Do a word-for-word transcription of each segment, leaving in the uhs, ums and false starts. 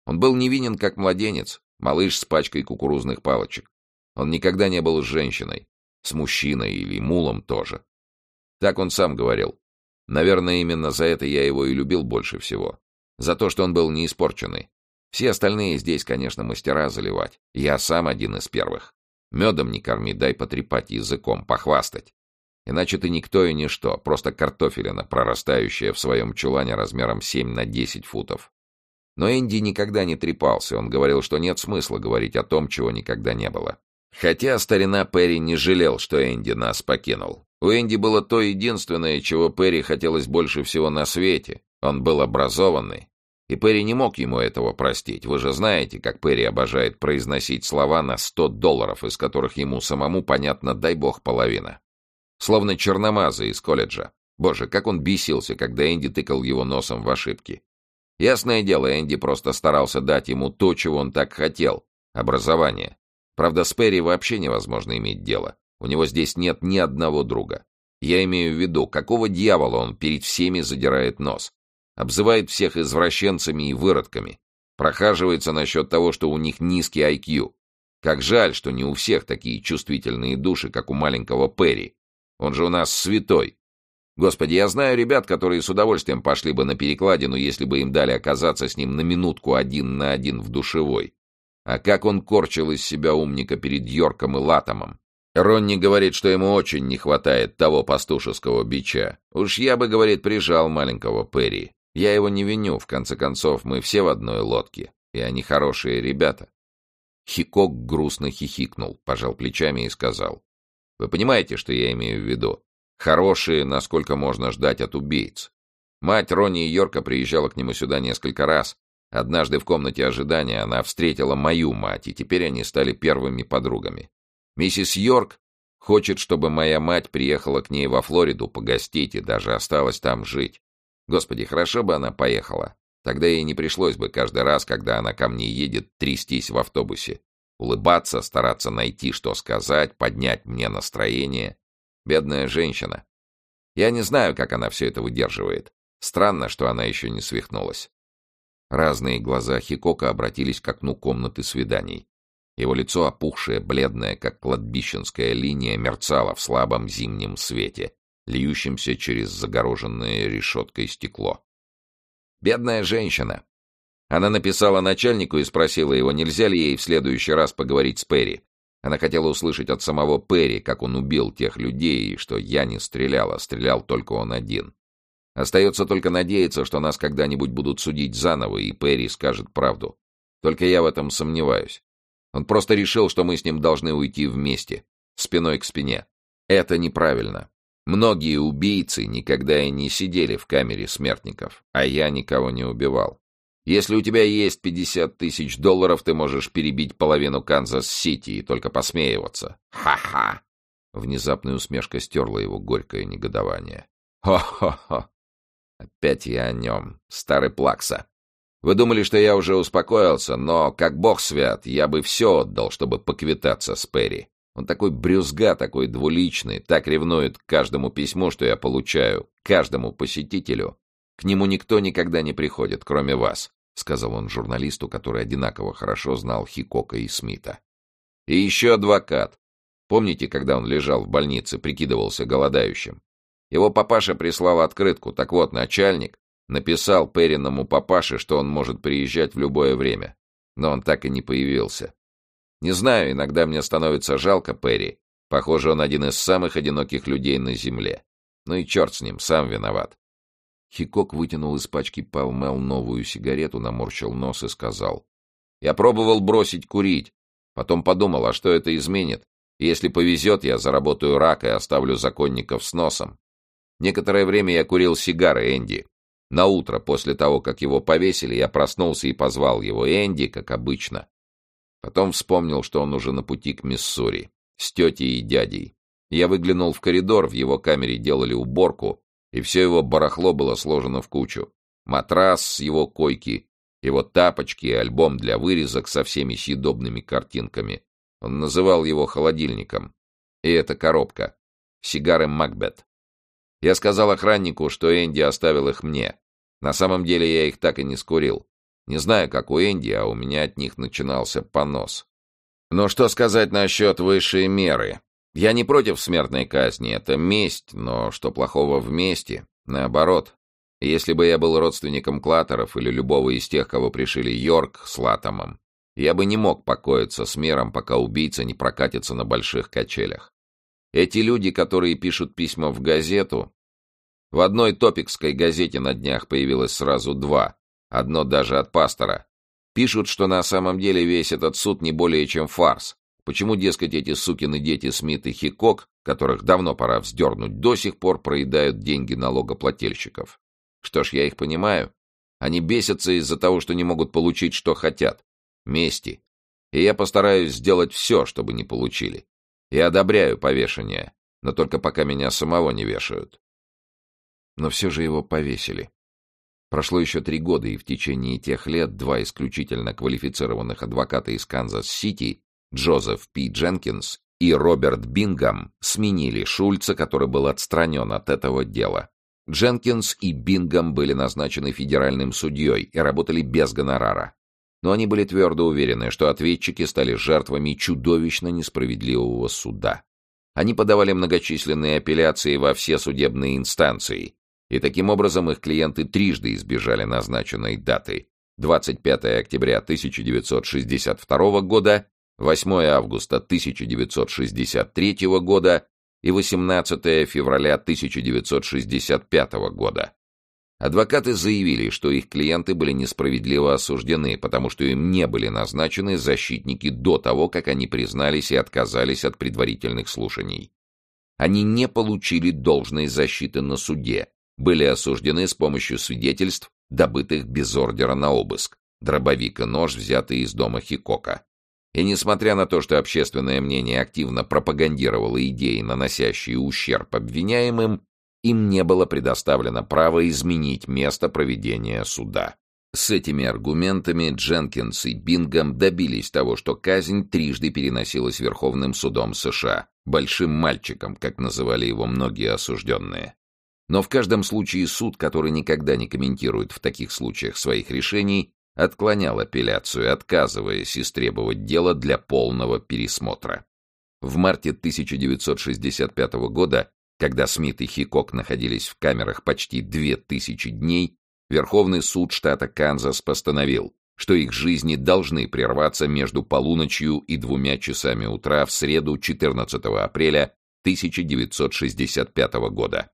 Он был невинен, как младенец, малыш с пачкой кукурузных палочек. Он никогда не был с женщиной, с мужчиной или мулом тоже. Так он сам говорил. Наверное, именно за это я его и любил больше всего. За то, что он был не испорченный. Все остальные здесь, конечно, мастера заливать. Я сам один из первых. Медом не корми, дай потрепать языком, похвастать. Иначе ты никто и ничто, просто картофелина, прорастающая в своем чулане размером семь на десять футов. Но Энди никогда не трепался, он говорил, что нет смысла говорить о том, чего никогда не было. Хотя старина Перри не жалел, что Энди нас покинул. У Энди было то единственное, чего Перри хотелось больше всего на свете. Он был образованный. И Перри не мог ему этого простить. Вы же знаете, как Перри обожает произносить слова на сто долларов, из которых ему самому понятно, дай бог, половина. Словно черномазый из колледжа. Боже, как он бесился, когда Энди тыкал его носом в ошибки. Ясное дело, Энди просто старался дать ему то, чего он так хотел — образование. Правда, с Перри вообще невозможно иметь дело. У него здесь нет ни одного друга. Я имею в виду, какого дьявола он перед всеми задирает нос. Обзывает всех извращенцами и выродками. Прохаживается насчет того, что у них низкий ай кью. Как жаль, что не у всех такие чувствительные души, как у маленького Перри. Он же у нас святой. Господи, я знаю ребят, которые с удовольствием пошли бы на перекладину, если бы им дали оказаться с ним на минутку один на один в душевой. А как он корчил из себя умника перед Йорком и Латомом. Ронни говорит, что ему очень не хватает того пастушеского бича. Уж я бы, говорит, прижал маленького Перри. Я его не виню, в конце концов, мы все в одной лодке, и они хорошие ребята. Хикок грустно хихикнул, пожал плечами и сказал: «Вы понимаете, что я имею в виду? Хорошие, насколько можно ждать от убийц. Мать Ронни и Йорка приезжала к нему сюда несколько раз. Однажды в комнате ожидания она встретила мою мать, и теперь они стали первыми подругами. Миссис Йорк хочет, чтобы моя мать приехала к ней во Флориду погостить и даже осталась там жить. Господи, хорошо бы она поехала. Тогда ей не пришлось бы каждый раз, когда она ко мне едет, трястись в автобусе. Улыбаться, стараться найти, что сказать, поднять мне настроение. Бедная женщина. Я не знаю, как она все это выдерживает. Странно, что она еще не свихнулась». Разные глаза Хикока обратились к окну комнаты свиданий. Его лицо, опухшее, бледное, как кладбищенская линия, мерцало в слабом зимнем свете, льющемся через загороженное решеткой стекло. Бедная женщина. Она написала начальнику и спросила его, нельзя ли ей в следующий раз поговорить с Перри. Она хотела услышать от самого Перри, как он убил тех людей, и что я не стрелял, а стрелял только он один. Остается только надеяться, что нас когда-нибудь будут судить заново, и Перри скажет правду. Только я в этом сомневаюсь. Он просто решил, что мы с ним должны уйти вместе, спиной к спине. Это неправильно. Многие убийцы никогда и не сидели в камере смертников, а я никого не убивал. Если у тебя есть пятьдесят тысяч долларов, ты можешь перебить половину Канзас-Сити и только посмеиваться. Ха-ха! Внезапная усмешка стерла его горькое негодование. Хо-хо-хо! Опять я о нем, старый плакса. Вы думали, что я уже успокоился, но, как бог свят, я бы все отдал, чтобы поквитаться с Перри. Он такой брюзга, такой двуличный, так ревнует к каждому письму, что я получаю, к каждому посетителю. К нему никто никогда не приходит, кроме вас, — сказал он журналисту, который одинаково хорошо знал Хикока и Смита. И еще адвокат. Помните, когда он лежал в больнице, прикидывался голодающим? Его папаша прислал открытку. Так вот, начальник написал Перриному папаше, что он может приезжать в любое время. Но он так и не появился. Не знаю, иногда мне становится жалко Перри. Похоже, он один из самых одиноких людей на земле. Ну и черт с ним, сам виноват. Хикок вытянул из пачки Пал-Мел новую сигарету, наморщил нос и сказал: «Я пробовал бросить курить. Потом подумал, а что это изменит? Если повезет, я заработаю рак и оставлю законников с носом. Некоторое время я курил сигары Энди. Наутро, после того, как его повесили, я проснулся и позвал его Энди, как обычно. Потом вспомнил, что он уже на пути к Миссури, с тетей и дядей. Я выглянул в коридор, в его камере делали уборку, и все его барахло было сложено в кучу. Матрас с его койки, его тапочки и альбом для вырезок со всеми съедобными картинками. Он называл его холодильником. И эта коробка. Сигары Макбет. Я сказал охраннику, что Энди оставил их мне. На самом деле я их так и не скурил. Не знаю, как у Энди, а у меня от них начинался понос. Но что сказать насчет высшей меры? Я не против смертной казни, это месть, но что плохого в мести? Наоборот. Если бы я был родственником Клаттеров или любого из тех, кого пришили Йорк с Латамом, я бы не мог покоиться с миром, пока убийца не прокатится на больших качелях. Эти люди, которые пишут письма в газету... В одной топикской газете на днях появилось сразу два, одно даже от пастора. Пишут, что на самом деле весь этот суд не более чем фарс. Почему, дескать, эти сукины дети Смит и Хикок, которых давно пора вздернуть, до сих пор проедают деньги налогоплательщиков? Что ж, я их понимаю. Они бесятся из-за того, что не могут получить, что хотят. Мести. И я постараюсь сделать все, чтобы не получили. Я одобряю повешение, но только пока меня самого не вешают. Но все же его повесили. Прошло еще три года, и в течение тех лет два исключительно квалифицированных адвоката из Канзас-Сити, Джозеф П. Дженкинс и Роберт Бингам, сменили Шульца, который был отстранен от этого дела. Дженкинс и Бингам были назначены федеральным судьей и работали без гонорара. Но они были твердо уверены, что ответчики стали жертвами чудовищно несправедливого суда. Они подавали многочисленные апелляции во все судебные инстанции, и таким образом их клиенты трижды избежали назначенной даты: двадцать пятого октября тысяча девятьсот шестьдесят второго года, восьмого августа тысяча девятьсот шестьдесят третьего года и восемнадцатого февраля тысяча девятьсот шестьдесят пятого года. Адвокаты заявили, что их клиенты были несправедливо осуждены, потому что им не были назначены защитники до того, как они признались и отказались от предварительных слушаний. Они не получили должной защиты на суде, были осуждены с помощью свидетельств, добытых без ордера на обыск, дробовик и нож, взятые из дома Хикока. И несмотря на то, что общественное мнение активно пропагандировало идеи, наносящие ущерб обвиняемым, им не было предоставлено право изменить место проведения суда. С этими аргументами Дженкинс и Бингам добились того, что казнь трижды переносилась Верховным судом США, большим мальчиком, как называли его многие осужденные. Но в каждом случае суд, который никогда не комментирует в таких случаях своих решений, отклонял апелляцию, отказываясь истребовать дело для полного пересмотра. В марте тысяча девятьсот шестьдесят пятого года, когда Смит и Хикок находились в камерах почти две тысячи дней, Верховный суд штата Канзас постановил, что их жизни должны прерваться между полуночью и двумя часами утра в среду четырнадцатого апреля тысяча девятьсот шестьдесят пятого года.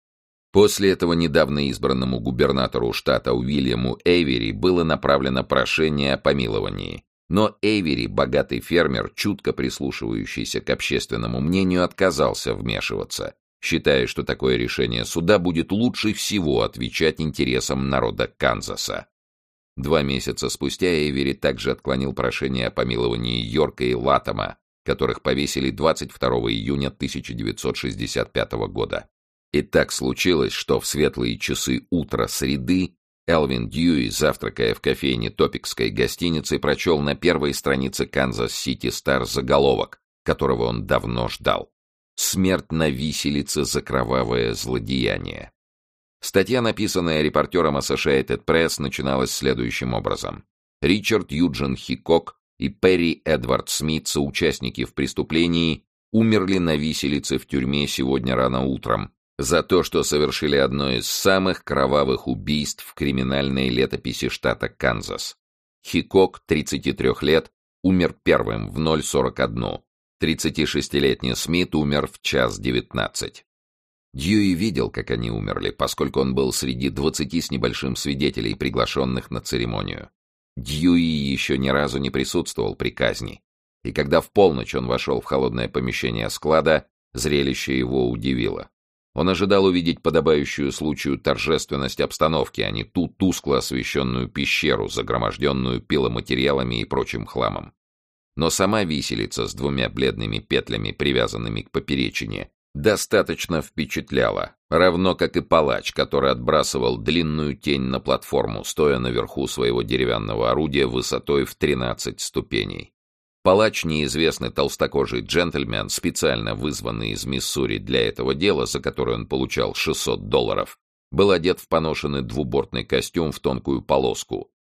После этого недавно избранному губернатору штата Уильяму Эйвери было направлено прошение о помиловании. Но Эйвери, богатый фермер, чутко прислушивающийся к общественному мнению, отказался вмешиваться, считая, что такое решение суда будет лучше всего отвечать интересам народа Канзаса. Два месяца спустя Эйвери также отклонил прошение о помиловании Йорка и Латама, которых повесили двадцать второго июня тысяча девятьсот шестьдесят пятого года. И так случилось, что в светлые часы утра среды Элвин Дьюи, завтракая в кофейне Топикской гостиницы, прочел на первой странице Канзас-Сити Стар заголовок, которого он давно ждал: «Смерть на виселице за кровавое злодеяние». Статья, написанная репортером Associated Press, начиналась следующим образом. Ричард Юджин Хикок и Перри Эдвард Смит, соучастники в преступлении, умерли на виселице в тюрьме сегодня рано утром за то, что совершили одно из самых кровавых убийств в криминальной летописи штата Канзас. Хикок, тридцати трёх лет, умер первым в ноль сорок один. тридцатишестилетний Смит умер в час девятнадцать. Дьюи видел, как они умерли, поскольку он был среди двадцати с небольшим свидетелей, приглашенных на церемонию. Дьюи еще ни разу не присутствовал при казни, и когда в полночь он вошел в холодное помещение склада, зрелище его удивило. Он ожидал увидеть подобающую случаю торжественность обстановки, а не ту тускло освещенную пещеру, загроможденную пиломатериалами и прочим хламом. Но сама виселица с двумя бледными петлями, привязанными к поперечине, достаточно впечатляла, равно как и палач, который отбрасывал длинную тень на платформу, стоя наверху своего деревянного орудия высотой в тринадцать ступеней. Палач, неизвестный толстокожий джентльмен, специально вызванный из Миссури для этого дела, за которое он получал шестьсот долларов, был одет в поношенный двубортный костюм в тонкую полоску,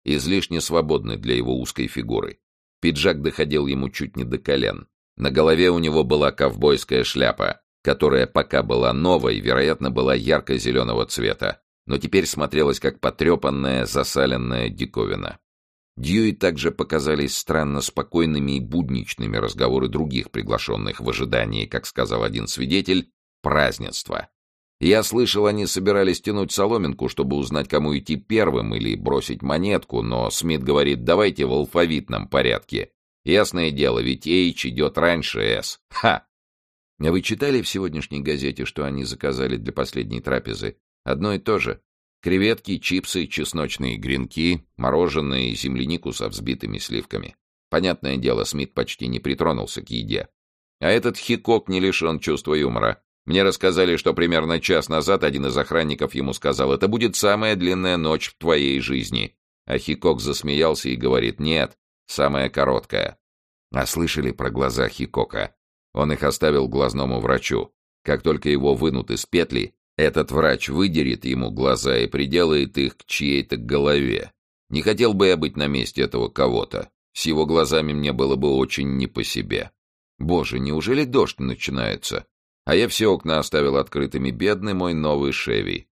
излишне свободны для его узкой фигуры. Пиджак доходил ему чуть не до колен. На голове у него была ковбойская шляпа, которая пока была новой, вероятно, была ярко-зеленого цвета, но теперь смотрелась как потрепанная, засаленная диковина. Дьюи также показались странно спокойными и будничными разговоры других приглашенных в ожидании, как сказал один свидетель, празднества. Я слышал, они собирались тянуть соломинку, чтобы узнать, кому идти первым или бросить монетку, но Смит говорит, давайте в алфавитном порядке. Ясное дело, ведь H идет раньше S. Ха! Вы читали в сегодняшней газете, что они заказали для последней трапезы? Одно и то же. Креветки, чипсы, чесночные гренки, мороженое и землянику со взбитыми сливками. Понятное дело, Смит почти не притронулся к еде. А этот Хикок не лишен чувства юмора. Мне рассказали, что примерно час назад один из охранников ему сказал, «Это будет самая длинная ночь в твоей жизни». А Хикок засмеялся и говорит, «Нет, самая короткая». А слышали про глаза Хикока? Он их оставил глазному врачу. Как только его вынут из петли, этот врач выдерет ему глаза и приделает их к чьей-то голове. Не хотел бы я быть на месте этого кого-то. С его глазами мне было бы очень не по себе. Боже, неужели дождь начинается? А я все окна оставил открытыми, бедный мой новый Шеви.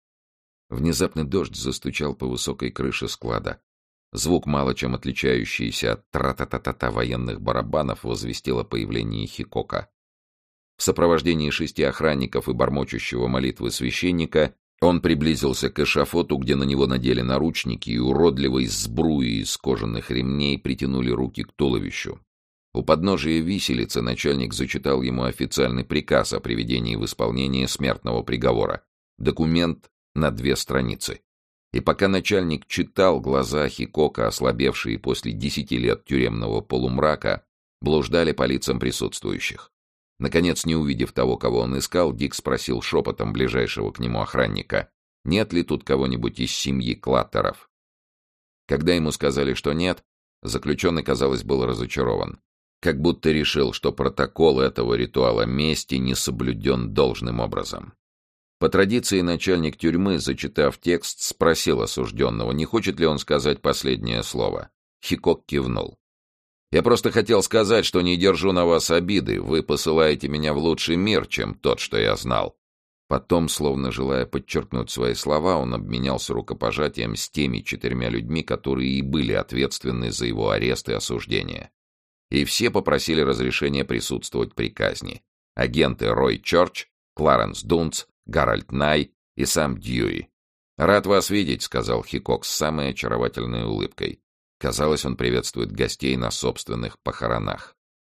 Внезапно дождь застучал по высокой крыше склада. Звук, мало чем отличающийся от тра-та-та-та-та военных барабанов, возвестил о появлении Хикока. В сопровождении шести охранников и бормочущего молитвы священника он приблизился к эшафоту, где на него надели наручники и уродливой сбруей из кожаных ремней притянули руки к туловищу. У подножия виселицы начальник зачитал ему официальный приказ о приведении в исполнение смертного приговора. Документ на две страницы. И пока начальник читал, глаза Хикока, ослабевшие после десяти лет тюремного полумрака, блуждали по лицам присутствующих. Наконец, не увидев того, кого он искал, Дик спросил шепотом ближайшего к нему охранника, нет ли тут кого-нибудь из семьи Клаттеров. Когда ему сказали, что нет, заключенный, казалось, был разочарован. Как будто решил, что протокол этого ритуала мести не соблюден должным образом. По традиции начальник тюрьмы, зачитав текст, спросил осужденного, не хочет ли он сказать последнее слово. Хикок кивнул. «Я просто хотел сказать, что не держу на вас обиды. Вы посылаете меня в лучший мир, чем тот, что я знал». Потом, словно желая подчеркнуть свои слова, он обменялся рукопожатием с теми четырьмя людьми, которые и были ответственны за его арест и осуждение. И все попросили разрешения присутствовать при казни. Агенты Рой Чорч, Кларенс Дунц, Гарольд Най и сам Дьюи. «Рад вас видеть», — сказал Хикок с самой очаровательной улыбкой. Казалось, он приветствует гостей на собственных похоронах.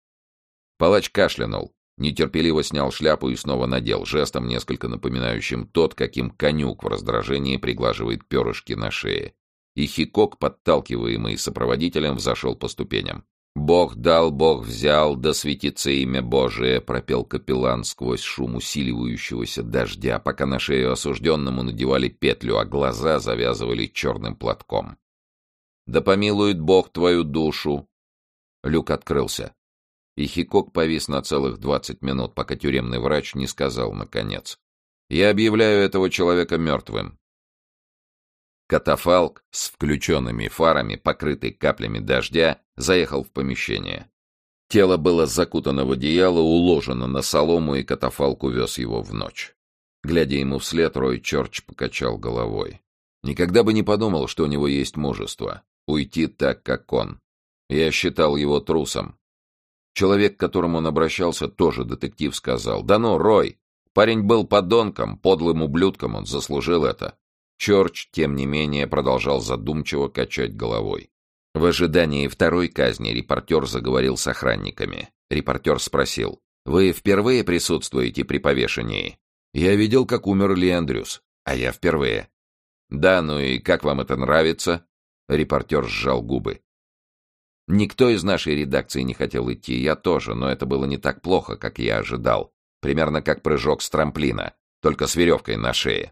Палач кашлянул, нетерпеливо снял шляпу и снова надел, жестом несколько напоминающим тот, каким конюк в раздражении приглаживает перышки на шее. И Хикок, подталкиваемый сопроводителем, взошел по ступеням. «Бог дал, Бог взял, да светится имя Божие», — пропел капеллан сквозь шум усиливающегося дождя, пока на шею осужденному надевали петлю, а глаза завязывали черным платком. «Да помилует Бог твою душу!» Люк открылся, и Хикок повис на целых двадцать минут, пока тюремный врач не сказал, наконец, «Я объявляю этого человека мертвым». Катафалк с включенными фарами, покрытый каплями дождя, заехал в помещение. Тело было закутано в одеяло, уложено на солому, и катафалк увез его в ночь. Глядя ему вслед, Рой Чорч покачал головой. Никогда бы не подумал, что у него есть мужество. Уйти так, как он. Я считал его трусом. Человек, к которому он обращался, тоже детектив, сказал, «Да ну, Рой, парень был подонком, подлым ублюдком, он заслужил это». Чорч, тем не менее, продолжал задумчиво качать головой. В ожидании второй казни репортер заговорил с охранниками. Репортер спросил, «Вы впервые присутствуете при повешении?» «Я видел, как умер Ли Эндрюс, а я впервые». «Да, ну и как вам это нравится?» Репортер сжал губы. «Никто из нашей редакции не хотел идти, я тоже, но это было не так плохо, как я ожидал. Примерно как прыжок с трамплина, только с веревкой на шее.